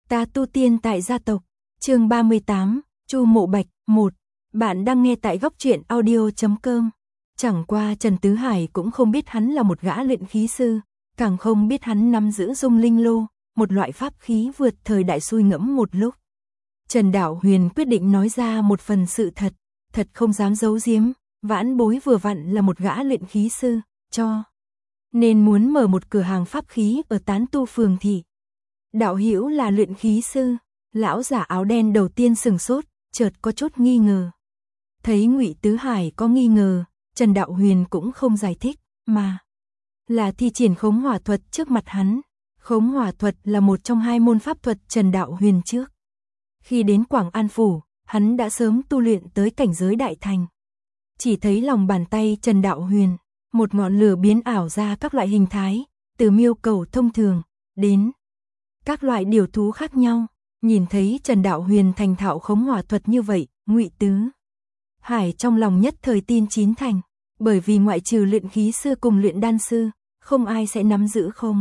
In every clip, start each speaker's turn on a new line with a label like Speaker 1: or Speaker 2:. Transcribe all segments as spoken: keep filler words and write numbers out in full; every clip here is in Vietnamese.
Speaker 1: Ta tu tiên tại gia tộc, chương ba mươi tám, Chu Mộ Bạch, một. Bạn đang nghe tại góc truyện audio chấm com. Chẳng qua Trần Tứ Hải cũng không biết hắn là một gã luyện khí sư, càng không biết hắn nắm giữ Dung Linh Lô, một loại pháp khí vượt thời đại xui ngẫm một lúc. Trần Đạo Huyền quyết định nói ra một phần sự thật, thật không dám giấu giếm, vãn bối vừa vặn là một gã luyện khí sư, cho nên muốn mở một cửa hàng pháp khí ở Tán Tu phường thị. Đạo hữu là luyện khí sư, lão giả áo đen đầu tiên sừng sốt, chợt có chút nghi ngờ. Thấy Ngụy Tứ Hải có nghi ngờ, Trần Đạo Huyền cũng không giải thích, mà là thi triển khống hỏa thuật trước mặt hắn. Khống hỏa thuật là một trong hai môn pháp thuật Trần Đạo Huyền trước. Khi đến Quảng An Phủ, hắn đã sớm tu luyện tới cảnh giới đại thành. Chỉ thấy lòng bàn tay Trần Đạo Huyền, một ngọn lửa biến ảo ra các loại hình thái, từ miêu cầu thông thường, đến các loại điều thú khác nhau. Nhìn thấy Trần Đạo Huyền thành thạo khống hỏa thuật như vậy, Ngụy Tứ Hải trong lòng nhất thời tin chín thành, bởi vì ngoại trừ luyện khí sư cùng luyện đan sư, không ai sẽ nắm giữ không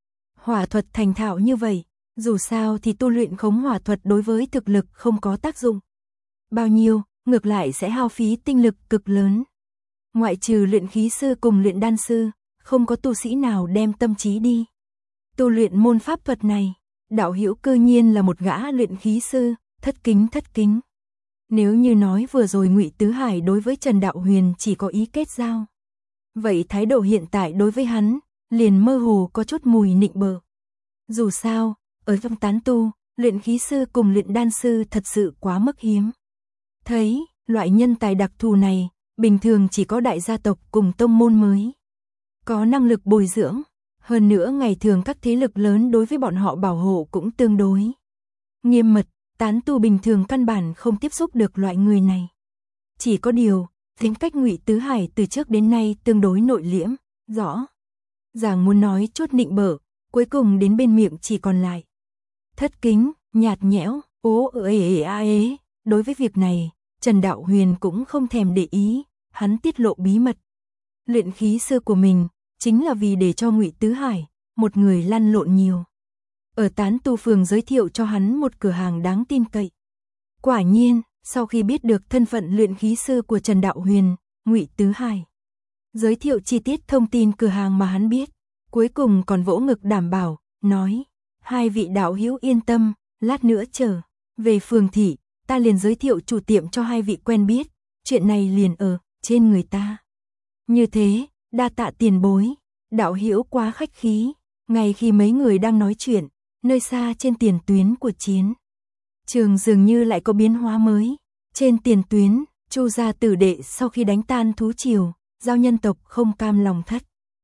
Speaker 1: hỏa thuật thành thạo như vậy. Dù sao thì tu luyện khống hỏa thuật đối với thực lực không có tác dụng bao nhiêu, ngược lại sẽ hao phí tinh lực cực lớn. Ngoại trừ luyện khí sư cùng luyện đan sư, không có tu sĩ nào đem tâm trí đi tu luyện môn pháp thuật này. Đạo hữu cư nhiên là một gã luyện khí sư, thất kính thất kính. Nếu như nói vừa rồi Ngụy Tứ Hải đối với Trần Đạo Huyền chỉ có ý kết giao, vậy thái độ hiện tại đối với hắn liền mơ hồ có chút mùi nịnh bợ. Dù sao, ở trong tán tu, luyện khí sư cùng luyện đan sư thật sự quá mức hiếm thấy. Loại nhân tài đặc thù này, bình thường chỉ có đại gia tộc cùng tông môn mới có năng lực bồi dưỡng. Hơn nữa ngày thường các thế lực lớn đối với bọn họ bảo hộ cũng tương đối nghiêm mật, tán tu bình thường căn bản không tiếp xúc được loại người này. Chỉ có điều, tính cách Ngụy Tứ Hải từ trước đến nay tương đối nội liễm, rõ ràng muốn nói chút nịnh bợ, cuối cùng đến bên miệng chỉ còn lại thất kính, nhạt nhẽo, ố ế ế a ế. Đối với việc này, Trần Đạo Huyền cũng không thèm để ý, hắn tiết lộ bí mật luyện khí sư của mình chính là vì để cho Ngụy Tứ Hải, một người lăn lộn nhiều, ở Tán Tu phường giới thiệu cho hắn một cửa hàng đáng tin cậy. Quả nhiên, sau khi biết được thân phận luyện khí sư của Trần Đạo Huyền, Ngụy Tứ Hải giới thiệu chi tiết thông tin cửa hàng mà hắn biết, cuối cùng còn vỗ ngực đảm bảo, nói: hai vị đạo hữu yên tâm, lát nữa trở về phường thị, ta liền giới thiệu chủ tiệm cho hai vị quen biết, chuyện này liền ở trên người ta. Như thế, đa tạ tiền bối, đạo hữu quá khách khí. Ngay khi mấy người đang nói chuyện, nơi xa trên tiền tuyến của chiến trường dường như lại có biến hóa mới. Trên tiền tuyến, Chu gia tử đệ sau khi đánh tan thú triều, giao nhân tộc không cam lòng thất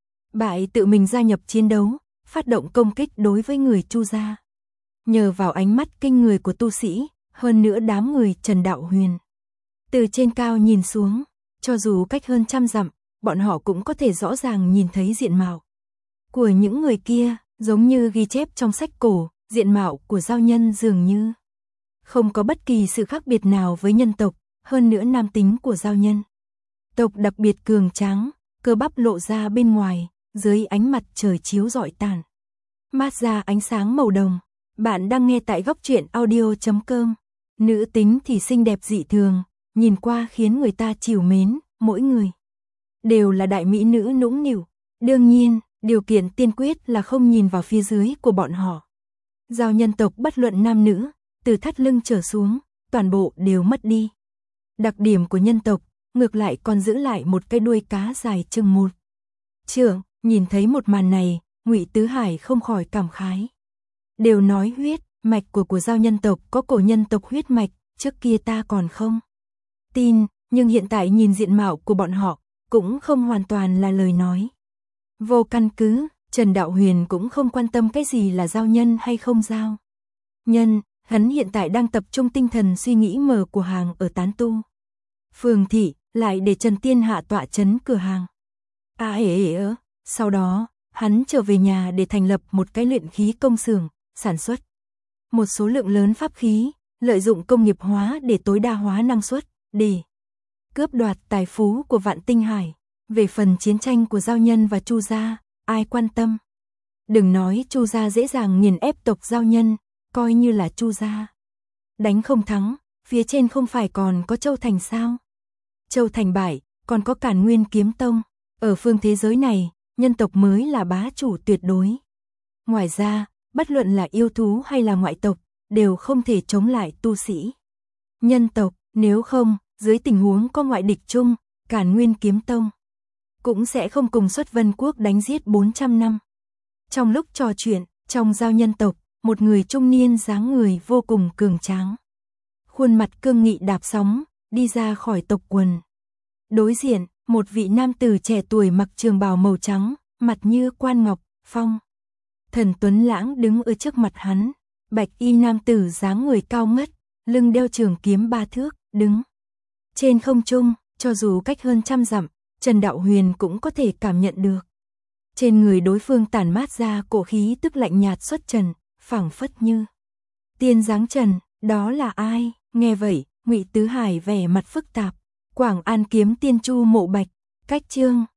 Speaker 1: bại tự mình gia nhập chiến đấu, phát động công kích đối với người Chu gia. Nhờ vào ánh mắt kinh người của tu sĩ, hơn nữa đám người Trần Đạo Huyền từ trên cao nhìn xuống, cho dù cách hơn trăm dặm, bọn họ cũng có thể rõ ràng nhìn thấy diện mạo của những người kia, giống như ghi chép trong sách cổ, diện mạo của giao nhân dường như không có bất kỳ sự khác biệt nào với nhân tộc. Hơn nữa nam tính của giao nhân tộc đặc biệt cường tráng, cơ bắp lộ ra bên ngoài, dưới ánh mặt trời chiếu rọi tàn mát ra ánh sáng màu đồng. Bạn đang nghe tại góc truyện audio chấm com. Nữ tính thì xinh đẹp dị thường, nhìn qua khiến người ta trìu mến, mỗi người đều là đại mỹ nữ nũng nịu. Đương nhiên, điều kiện tiên quyết là không nhìn vào phía dưới của bọn họ. Giao nhân tộc bất luận nam nữ, từ thắt lưng trở xuống, toàn bộ đều mất đi đặc điểm của nhân tộc, ngược lại còn giữ lại một cái đuôi cá dài chừng một trượng. Nhìn thấy một màn này, Ngụy Tứ Hải không khỏi cảm khái. Đều nói huyết mạch của của giao nhân tộc có cổ nhân tộc huyết mạch, trước kia ta còn không tin, nhưng hiện tại nhìn diện mạo của bọn họ, cũng không hoàn toàn là lời nói vô căn cứ. Trần Đạo Huyền cũng không quan tâm cái gì là giao nhân hay không giao nhân, hắn hiện tại đang tập trung tinh thần suy nghĩ mở của hàng ở Tán Tu phường thị, lại để Trần Tiên Hạ tọa chấn cửa hàng. À ế ế ớ. Sau đó, hắn trở về nhà để thành lập một cái luyện khí công xưởng, sản xuất một số lượng lớn pháp khí, lợi dụng công nghiệp hóa để tối đa hóa năng suất, để cướp đoạt tài phú của Vạn Tinh Hải. Về phần chiến tranh của giao nhân và Chu gia, ai quan tâm? Đừng nói Chu gia dễ dàng nghiền ép tộc giao nhân, coi như là Chu gia. Đánh không thắng, phía trên không phải còn có Châu Thành sao? Châu Thành bại, còn có Càn Nguyên Kiếm Tông, ở phương thế giới này, nhân tộc mới là bá chủ tuyệt đối. Ngoài ra, bất luận là yêu thú hay là ngoại tộc, đều không thể chống lại tu sĩ. Nhân tộc, nếu không, dưới tình huống có ngoại địch chung, Càn Nguyên Kiếm Tông cũng sẽ không cùng Xuất Vân Quốc đánh giết bốn trăm năm. Trong lúc trò chuyện, trong giao nhân tộc, một người trung niên dáng người vô cùng cường tráng. Khuôn mặt cương nghị đạp sóng, đi ra khỏi tộc quần. Đối diện, một vị nam tử trẻ tuổi mặc trường bào màu trắng, mặt như quan ngọc, phong. Thần tuấn lãng đứng ở trước mặt hắn, bạch y nam tử dáng người cao ngất, lưng đeo trường kiếm ba thước, đứng trên không trung, cho dù cách hơn trăm dặm, Trần Đạo Huyền cũng có thể cảm nhận được. Trên người đối phương tản mát ra cổ khí tức lạnh nhạt xuất trần, phảng phất như tiên dáng trần, đó là ai? Nghe vậy, Ngụy Tứ Hải vẻ mặt phức tạp. Quảng An kiếm tiên Chu Mộ Bạch, cách chương